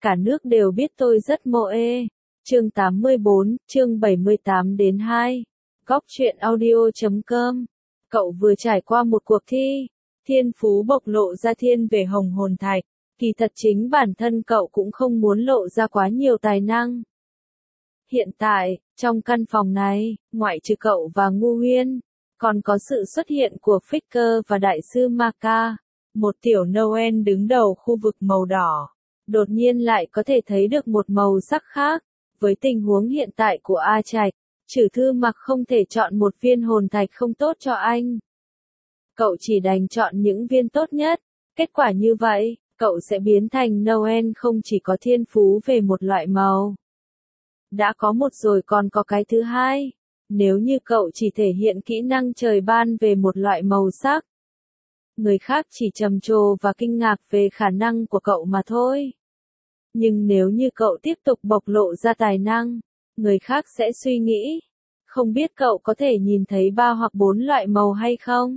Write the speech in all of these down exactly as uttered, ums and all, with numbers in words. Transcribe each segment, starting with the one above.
cả nước đều biết tôi rất mô ê. Chương tám mươi bốn, chương bảy mươi tám đến hai. Góc truyện audio chấm com. Cậu vừa trải qua một cuộc thi, thiên phú bộc lộ ra thiên về hồng hồn thạch, kỳ thật chính bản thân cậu cũng không muốn lộ ra quá nhiều tài năng. Hiện tại, trong căn phòng này, ngoại trừ cậu và Ngu Huyên, còn có sự xuất hiện của Faker và Đại sư Maka, một tiểu Noel đứng đầu khu vực màu đỏ. Đột nhiên lại có thể thấy được một màu sắc khác. Với tình huống hiện tại của A Trạch, Trử Thư Mặc không thể chọn một viên hồn thạch không tốt cho anh. Cậu chỉ đành chọn những viên tốt nhất. Kết quả như vậy, cậu sẽ biến thành Noel không chỉ có thiên phú về một loại màu. Đã có một rồi còn có cái thứ hai. Nếu như cậu chỉ thể hiện kỹ năng trời ban về một loại màu sắc, người khác chỉ trầm trồ và kinh ngạc về khả năng của cậu mà thôi. Nhưng nếu như cậu tiếp tục bộc lộ ra tài năng, người khác sẽ suy nghĩ, không biết cậu có thể nhìn thấy ba hoặc bốn loại màu hay không?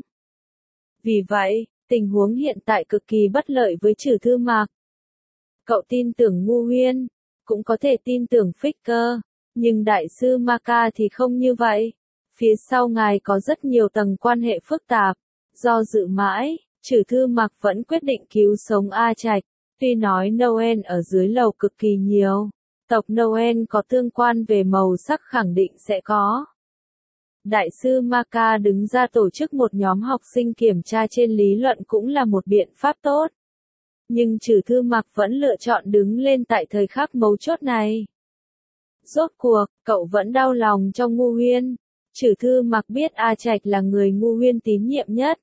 Vì vậy, tình huống hiện tại cực kỳ bất lợi với Trử Thư Mặc. Cậu tin tưởng Ngu Huyên, cũng có thể tin tưởng Faker, nhưng Đại sư Maka thì không như vậy. Phía sau ngài có rất nhiều tầng quan hệ phức tạp. Do dự mãi, Trử Thư Mặc vẫn quyết định cứu sống A Trạch. Tuy nói Noel ở dưới lầu cực kỳ nhiều, tộc Noel có tương quan về màu sắc khẳng định sẽ có. Đại sư Maka đứng ra tổ chức một nhóm học sinh kiểm tra trên lý luận cũng là một biện pháp tốt. Nhưng Trử Thư Mặc vẫn lựa chọn đứng lên tại thời khắc mấu chốt này. Rốt cuộc, cậu vẫn đau lòng cho Ngu Huyên. Trử Thư Mặc biết A Trạch là người Ngu Huyên tín nhiệm nhất,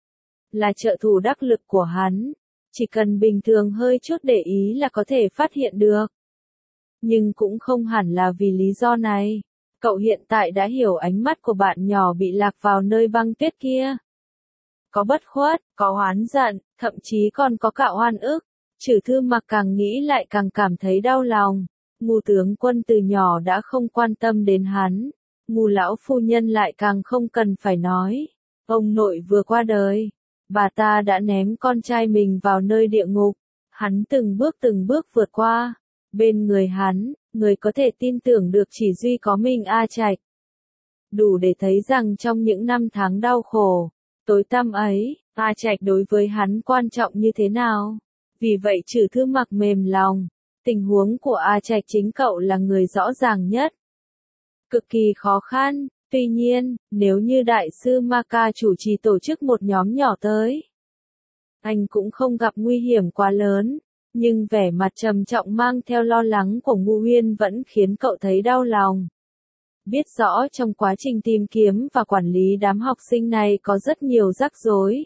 là trợ thủ đắc lực của hắn. Chỉ cần bình thường hơi chút để ý là có thể phát hiện được. Nhưng cũng không hẳn là vì lý do này. Cậu hiện tại đã hiểu ánh mắt của bạn nhỏ bị lạc vào nơi băng tuyết kia. Có bất khuất, có oán giận, thậm chí còn có cả oan ức. Trử Thư Mặc càng nghĩ lại càng cảm thấy đau lòng. Ngu tướng quân từ nhỏ đã không quan tâm đến hắn. Ngu lão phu nhân lại càng không cần phải nói. Ông nội vừa qua đời, bà ta đã ném con trai mình vào nơi địa ngục. Hắn từng bước từng bước vượt qua. Bên người hắn, người có thể tin tưởng được chỉ duy có mình A Trạch. Đủ để thấy rằng trong những năm tháng đau khổ, tối tăm ấy, A Trạch đối với hắn quan trọng như thế nào. Vì vậy Trử Thư Mặc mềm lòng. Tình huống của A Trạch chính cậu là người rõ ràng nhất. Cực kỳ khó khăn. Tuy nhiên, nếu như Đại sư Maka chủ trì tổ chức một nhóm nhỏ tới, anh cũng không gặp nguy hiểm quá lớn, nhưng vẻ mặt trầm trọng mang theo lo lắng của Ngu Huyên vẫn khiến cậu thấy đau lòng. Biết rõ trong quá trình tìm kiếm và quản lý đám học sinh này có rất nhiều rắc rối.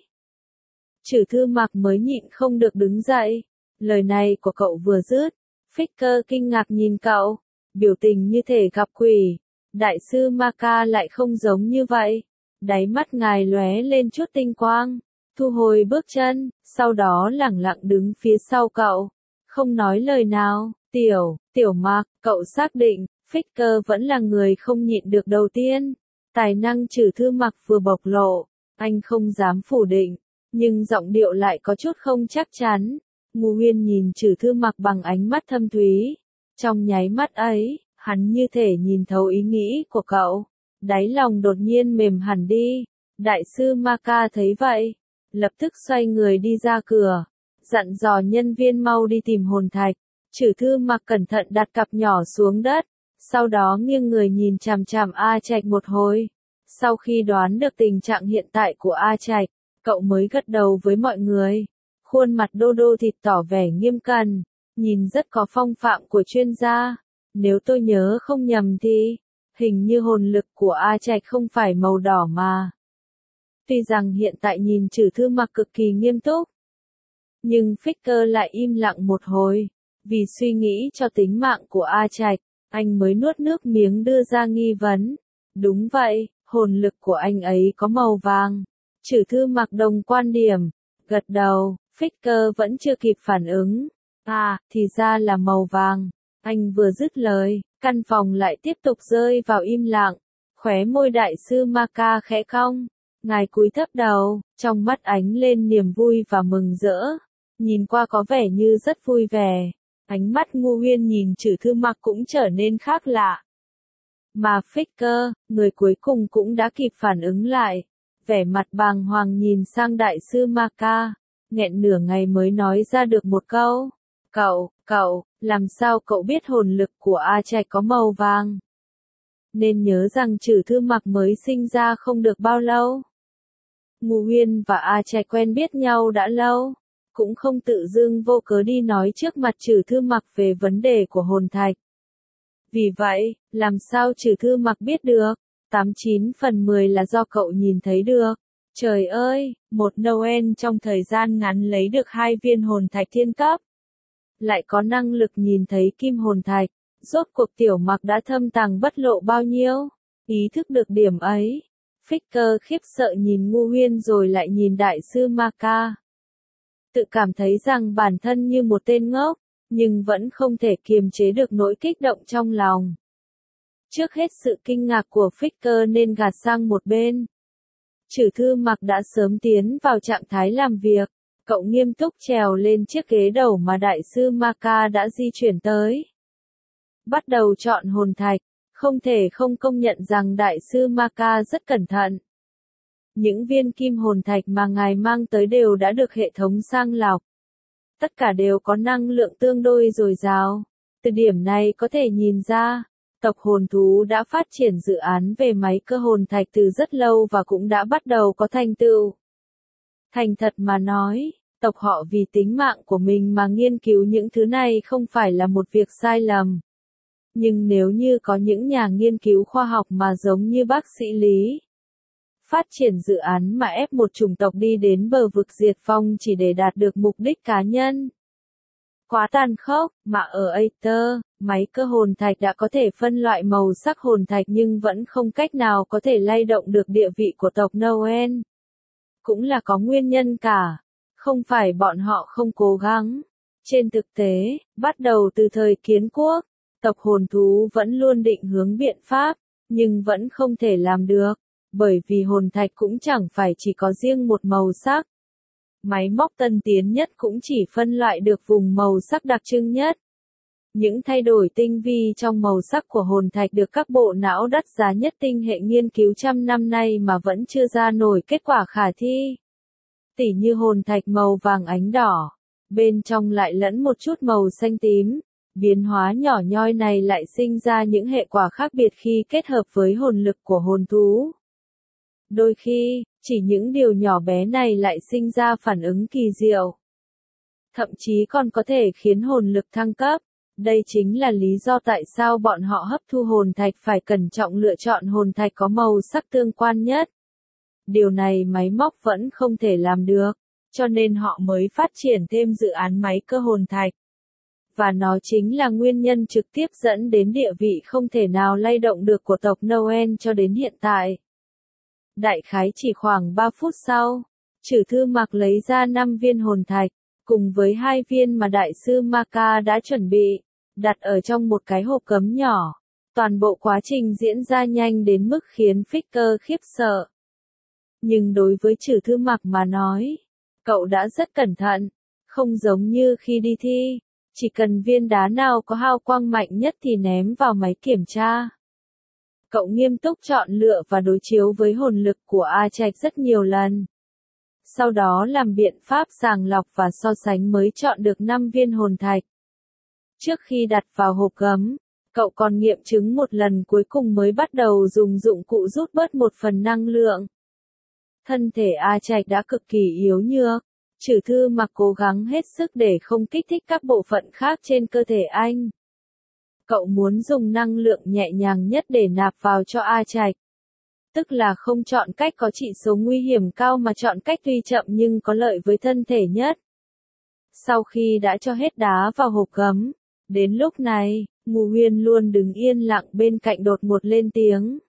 Trử Thư Mặc mới nhịn không được đứng dậy. Lời này của cậu vừa dứt, Faker kinh ngạc nhìn cậu, biểu tình như thể gặp quỷ. Đại sư Maka lại không giống như vậy. Đáy mắt ngài lóe lên chút tinh quang, thu hồi bước chân, sau đó lẳng lặng đứng phía sau cậu, không nói lời nào. Tiểu, tiểu Mặc, cậu xác định, Faker vẫn là người không nhịn được đầu tiên. Tài năng Trử Thư Mặc vừa bộc lộ, anh không dám phủ định, nhưng giọng điệu lại có chút không chắc chắn. Ngu Huyên nhìn Trử Thư Mặc bằng ánh mắt thâm thúy. Trong nháy mắt ấy, hắn như thể nhìn thấu ý nghĩ của cậu. Đáy lòng đột nhiên mềm hẳn đi. Đại sư Maka thấy vậy, lập tức xoay người đi ra cửa, dặn dò nhân viên mau đi tìm hồn thạch. Trử Thư Mặc cẩn thận đặt cặp nhỏ xuống đất, sau đó nghiêng người nhìn chằm chằm A Trạch một hồi. Sau khi đoán được tình trạng hiện tại của A Trạch, cậu mới gật đầu với mọi người. Khuôn mặt đô đô thịt tỏ vẻ nghiêm cẩn, nhìn rất có phong phạm của chuyên gia. Nếu tôi nhớ không nhầm thì, hình như hồn lực của A Trạch không phải màu đỏ mà. Tuy rằng hiện tại nhìn Trử Thư Mặc cực kỳ nghiêm túc, nhưng Faker lại im lặng một hồi. Vì suy nghĩ cho tính mạng của A Trạch, anh mới nuốt nước miếng đưa ra nghi vấn. Đúng vậy, hồn lực của anh ấy có màu vàng. Trử Thư Mặc đồng quan điểm, gật đầu. Faker vẫn chưa kịp phản ứng. À, thì ra là màu vàng. Anh vừa dứt lời, căn phòng lại tiếp tục rơi vào im lặng. Khóe môi Đại sư Maka khẽ cong. Ngài cúi thấp đầu, trong mắt ánh lên niềm vui và mừng rỡ. Nhìn qua có vẻ như rất vui vẻ. Ánh mắt Ngô Huyên nhìn Trử Thư Mặc cũng trở nên khác lạ. Mà Faker, người cuối cùng cũng đã kịp phản ứng lại. Vẻ mặt bàng hoàng nhìn sang đại sư Ma Ca, nghẹn nửa ngày mới nói ra được một câu. Cậu, cậu, làm sao cậu biết hồn lực của A Trạch có màu vàng? Nên nhớ rằng Trử Thư Mặc mới sinh ra không được bao lâu. Ngô Huyên và A Trạch quen biết nhau đã lâu, cũng không tự dưng vô cớ đi nói trước mặt Trử Thư Mặc về vấn đề của hồn thạch. Vì vậy, làm sao Trử Thư Mặc biết được? tám chín phần mười là do cậu nhìn thấy được. Trời ơi, một Noel trong thời gian ngắn lấy được hai viên hồn thạch thiên cấp. Lại có năng lực nhìn thấy kim hồn thạch. Rốt cuộc Tiểu Mặc đã thâm tàng bất lộ bao nhiêu? Ý thức được điểm ấy. Faker khiếp sợ nhìn Ngô Huyên rồi lại nhìn đại sư Ma Ca. Tự cảm thấy rằng bản thân như một tên ngốc, nhưng vẫn không thể kiềm chế được nỗi kích động trong lòng. Trước hết sự kinh ngạc của Faker nên gạt sang một bên. Trử Thư Mặc đã sớm tiến vào trạng thái làm việc, cậu nghiêm túc trèo lên chiếc ghế đầu mà đại sư Ma Ca đã di chuyển tới. Bắt đầu chọn hồn thạch, không thể không công nhận rằng đại sư Ma Ca rất cẩn thận. Những viên kim hồn thạch mà ngài mang tới đều đã được hệ thống sang lọc. Tất cả đều có năng lượng tương đối dồi dào. Từ điểm này có thể nhìn ra, tộc hồn thú đã phát triển dự án về máy cơ hồn thạch từ rất lâu và cũng đã bắt đầu có thành tựu. Thành thật mà nói, tộc họ vì tính mạng của mình mà nghiên cứu những thứ này không phải là một việc sai lầm. Nhưng nếu như có những nhà nghiên cứu khoa học mà giống như bác sĩ Lý, phát triển dự án mà ép một chủng tộc đi đến bờ vực diệt vong chỉ để đạt được mục đích cá nhân. Quá tàn khốc, mà ở Aether, máy cơ hồn thạch đã có thể phân loại màu sắc hồn thạch nhưng vẫn không cách nào có thể lay động được địa vị của tộc Noel. Cũng là có nguyên nhân cả, không phải bọn họ không cố gắng. Trên thực tế, bắt đầu từ thời kiến quốc, tộc hồn thú vẫn luôn định hướng biện pháp, nhưng vẫn không thể làm được, bởi vì hồn thạch cũng chẳng phải chỉ có riêng một màu sắc. Máy móc tân tiến nhất cũng chỉ phân loại được vùng màu sắc đặc trưng nhất. Những thay đổi tinh vi trong màu sắc của hồn thạch được các bộ não đắt giá nhất tinh hệ nghiên cứu trăm năm nay mà vẫn chưa ra nổi kết quả khả thi. Tỉ như hồn thạch màu vàng ánh đỏ, bên trong lại lẫn một chút màu xanh tím. Biến hóa nhỏ nhoi này lại sinh ra những hệ quả khác biệt khi kết hợp với hồn lực của hồn thú. Đôi khi, chỉ những điều nhỏ bé này lại sinh ra phản ứng kỳ diệu. Thậm chí còn có thể khiến hồn lực thăng cấp. Đây chính là lý do tại sao bọn họ hấp thu hồn thạch phải cẩn trọng lựa chọn hồn thạch có màu sắc tương quan nhất. Điều này máy móc vẫn không thể làm được, cho nên họ mới phát triển thêm dự án máy cơ hồn thạch. Và nó chính là nguyên nhân trực tiếp dẫn đến địa vị không thể nào lay động được của tộc Noel cho đến hiện tại. Đại khái chỉ khoảng ba phút sau, Trử Thư Mặc lấy ra năm viên hồn thạch, cùng với hai viên mà đại sư Ma Ca đã chuẩn bị, đặt ở trong một cái hộp cấm nhỏ. Toàn bộ quá trình diễn ra nhanh đến mức khiến Faker khiếp sợ. Nhưng đối với Trử Thư Mặc mà nói, cậu đã rất cẩn thận, không giống như khi đi thi. Chỉ cần viên đá nào có hào quang mạnh nhất thì ném vào máy kiểm tra. Cậu nghiêm túc chọn lựa và đối chiếu với hồn lực của A Trạch rất nhiều lần. Sau đó làm biện pháp sàng lọc và so sánh mới chọn được năm viên hồn thạch. Trước khi đặt vào hộp gấm, cậu còn nghiệm chứng một lần cuối cùng mới bắt đầu dùng dụng cụ rút bớt một phần năng lượng. Thân thể A Trạch đã cực kỳ yếu nhược. Trử Thư Mặc cố gắng hết sức để không kích thích các bộ phận khác trên cơ thể anh. Cậu muốn dùng năng lượng nhẹ nhàng nhất để nạp vào cho A Trạch. Tức là không chọn cách có chỉ số nguy hiểm cao mà chọn cách tuy chậm nhưng có lợi với thân thể nhất. Sau khi đã cho hết đá vào hộp gấm, đến lúc này, Ngô Huyên luôn đứng yên lặng bên cạnh đột ngột lên tiếng.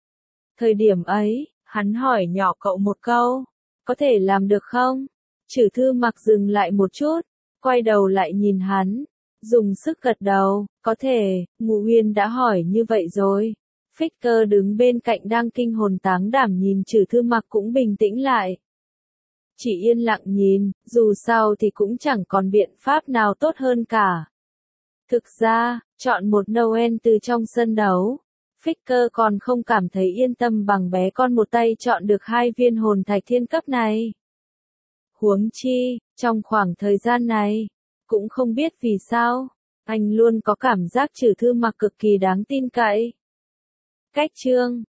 Thời điểm ấy, hắn hỏi nhỏ cậu một câu, có thể làm được không? Trử Thư Mặc dừng lại một chút, quay đầu lại nhìn hắn, dùng sức gật đầu, có thể. Ngô Huyên đã hỏi như vậy rồi. Faker đứng bên cạnh đang kinh hồn táng đảm nhìn Trử Thư Mặc cũng bình tĩnh lại. Chỉ yên lặng nhìn, dù sao thì cũng chẳng còn biện pháp nào tốt hơn cả. Thực ra, chọn một Noel từ trong sân đấu, Faker còn không cảm thấy yên tâm bằng bé con một tay chọn được hai viên hồn thạch thiên cấp này. Huống chi, trong khoảng thời gian này, cũng không biết vì sao, anh luôn có cảm giác trừ thư mặc cực kỳ đáng tin cậy. Cách chương